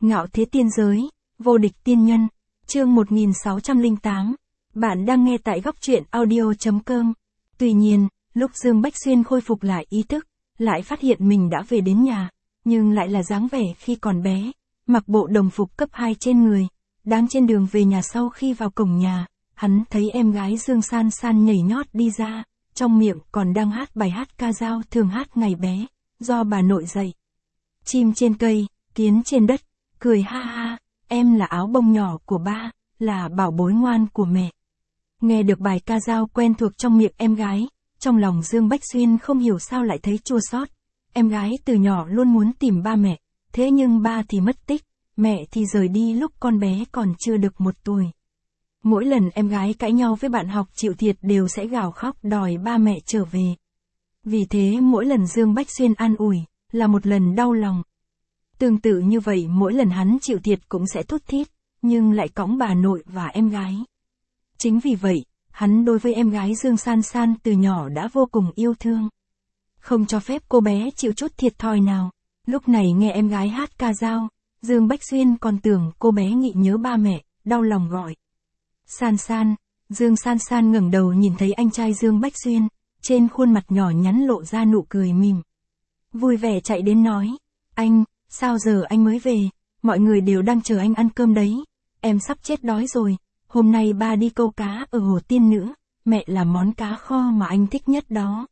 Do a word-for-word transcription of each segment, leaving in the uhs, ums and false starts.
Ngạo thế tiên giới, vô địch tiên nhân, chương một nghìn sáu trăm lẻ tám. Bạn đang nghe tại góc truyện audio.com. Tuy nhiên, lúc Dương Bách Xuyên khôi phục lại ý thức, lại phát hiện mình đã về đến nhà, nhưng lại là dáng vẻ khi còn bé, mặc bộ đồng phục cấp hai trên người. Đang trên đường về nhà, sau khi vào cổng nhà, hắn thấy em gái Dương San San nhảy nhót đi ra, trong miệng còn đang hát bài hát ca dao thường hát ngày bé, do bà nội dạy. Chim trên cây, kiến trên đất, cười ha ha, em là áo bông nhỏ của ba, là bảo bối ngoan của mẹ. Nghe được bài ca dao quen thuộc trong miệng em gái, trong lòng Dương Bách Xuyên không hiểu sao lại thấy chua xót. Em gái từ nhỏ luôn muốn tìm ba mẹ, thế nhưng ba thì mất tích, mẹ thì rời đi lúc con bé còn chưa được một tuổi. Mỗi lần em gái cãi nhau với bạn học chịu thiệt đều sẽ gào khóc đòi ba mẹ trở về. Vì thế mỗi lần Dương Bách Xuyên an ủi, là một lần đau lòng. Tương tự như vậy, mỗi lần hắn chịu thiệt cũng sẽ thút thít, nhưng lại cõng bà nội và em gái. Chính vì vậy, hắn đối với em gái Dương San San từ nhỏ đã vô cùng yêu thương. Không cho phép cô bé chịu chút thiệt thòi nào. Lúc này nghe em gái hát ca dao, Dương Bách Xuyên còn tưởng cô bé nghĩ nhớ ba mẹ, đau lòng gọi. San San. Dương San San ngẩng đầu nhìn thấy anh trai Dương Bách Xuyên, trên khuôn mặt nhỏ nhắn lộ ra nụ cười mỉm. Vui vẻ chạy đến nói, anh, sao giờ anh mới về, mọi người đều đang chờ anh ăn cơm đấy, em sắp chết đói rồi, hôm nay ba đi câu cá ở hồ Tiên Nữ, mẹ làm món cá kho mà anh thích nhất đó.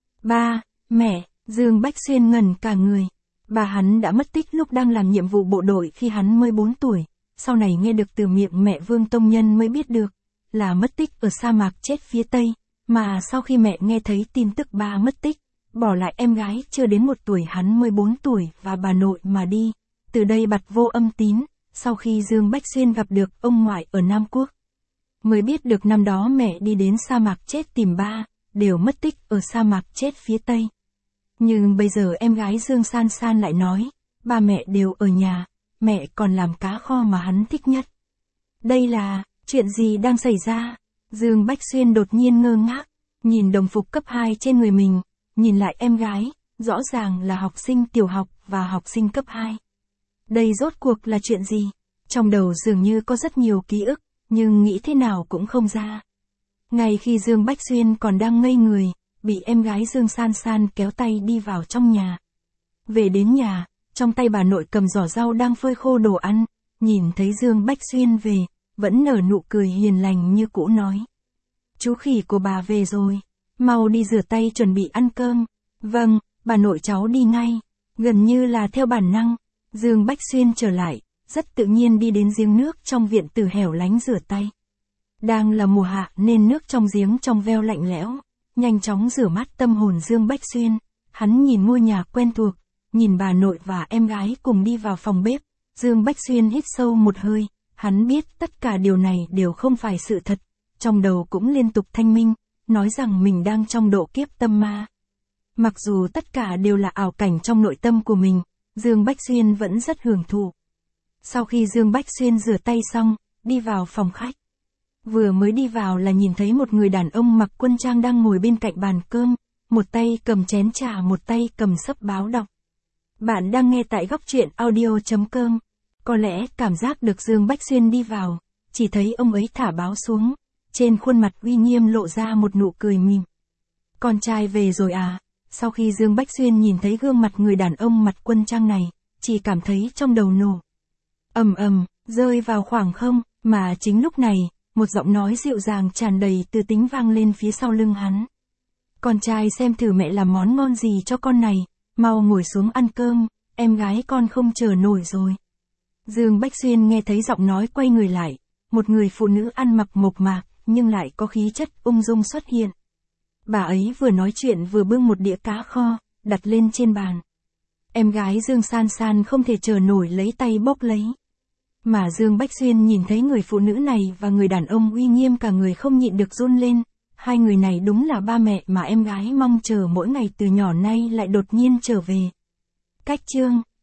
Ba, mẹ, Dương Bách Xuyên ngẩn cả người. Bà hắn đã mất tích lúc đang làm nhiệm vụ bộ đội khi hắn mới bốn tuổi, sau này nghe được từ miệng mẹ Vương Tông Nhân mới biết được, là mất tích ở sa mạc chết phía Tây, mà sau khi mẹ nghe thấy tin tức ba mất tích, bỏ lại em gái chưa đến một tuổi hắn mới bốn tuổi và bà nội mà đi, từ đây bặt vô âm tín, sau khi Dương Bách Xuyên gặp được ông ngoại ở Nam Quốc. Mới biết được năm đó mẹ đi đến sa mạc chết tìm ba, đều mất tích ở sa mạc chết phía Tây. Nhưng bây giờ em gái Dương San San lại nói, ba mẹ đều ở nhà, mẹ còn làm cá kho mà hắn thích nhất. Đây là, chuyện gì đang xảy ra? Dương Bách Xuyên đột nhiên ngơ ngác, nhìn đồng phục cấp hai trên người mình, nhìn lại em gái, rõ ràng là học sinh tiểu học và học sinh cấp hai. Đây rốt cuộc là chuyện gì? Trong đầu dường như có rất nhiều ký ức, nhưng nghĩ thế nào cũng không ra. Ngay khi Dương Bách Xuyên còn đang ngây người, bị em gái Dương San San kéo tay đi vào trong nhà. Về đến nhà, trong tay bà nội cầm giỏ rau đang phơi khô đồ ăn, nhìn thấy Dương Bách Xuyên về, vẫn nở nụ cười hiền lành như cũ nói. Chú khỉ của bà về rồi, mau đi rửa tay chuẩn bị ăn cơm. Vâng, bà nội cháu đi ngay. Gần như là theo bản năng, Dương Bách Xuyên trở lại, rất tự nhiên đi đến giếng nước trong viện tử hẻo lánh rửa tay. Đang là mùa hạ nên nước trong giếng trong veo lạnh lẽo, nhanh chóng rửa mát tâm hồn Dương Bách Xuyên. Hắn nhìn ngôi nhà quen thuộc, nhìn bà nội và em gái cùng đi vào phòng bếp, Dương Bách Xuyên hít sâu một hơi, hắn biết tất cả điều này đều không phải sự thật, trong đầu cũng liên tục thanh minh, nói rằng mình đang trong độ kiếp tâm ma. Mặc dù tất cả đều là ảo cảnh trong nội tâm của mình, Dương Bách Xuyên vẫn rất hưởng thụ. Sau khi Dương Bách Xuyên rửa tay xong, đi vào phòng khách. Vừa mới đi vào là nhìn thấy một người đàn ông mặc quân trang đang ngồi bên cạnh bàn cơm, một tay cầm chén trà, một tay cầm xấp báo đọc. Bạn đang nghe tại góc truyện audio.com. Có lẽ cảm giác được Dương Bách Xuyên đi vào, chỉ thấy ông ấy thả báo xuống, trên khuôn mặt uy nghiêm lộ ra một nụ cười mỉm. Con trai về rồi à? Sau khi Dương Bách Xuyên nhìn thấy gương mặt người đàn ông mặt quân trang này, chỉ cảm thấy trong đầu nổ. Ầm ầm, rơi vào khoảng không, mà chính lúc này, một giọng nói dịu dàng tràn đầy tư tính vang lên phía sau lưng hắn. Con trai xem thử mẹ làm món ngon gì cho con này, mau ngồi xuống ăn cơm, em gái con không chờ nổi rồi. Dương Bách Xuyên nghe thấy giọng nói quay người lại, một người phụ nữ ăn mặc mộc mạc, nhưng lại có khí chất ung dung xuất hiện. Bà ấy vừa nói chuyện vừa bưng một đĩa cá kho, đặt lên trên bàn. Em gái Dương San San không thể chờ nổi lấy tay bốc lấy. Mà Dương Bách Xuyên nhìn thấy người phụ nữ này và người đàn ông uy nghiêm cả người không nhịn được run lên. Hai người này đúng là ba mẹ mà em gái mong chờ mỗi ngày từ nhỏ nay lại đột nhiên trở về. Cách chương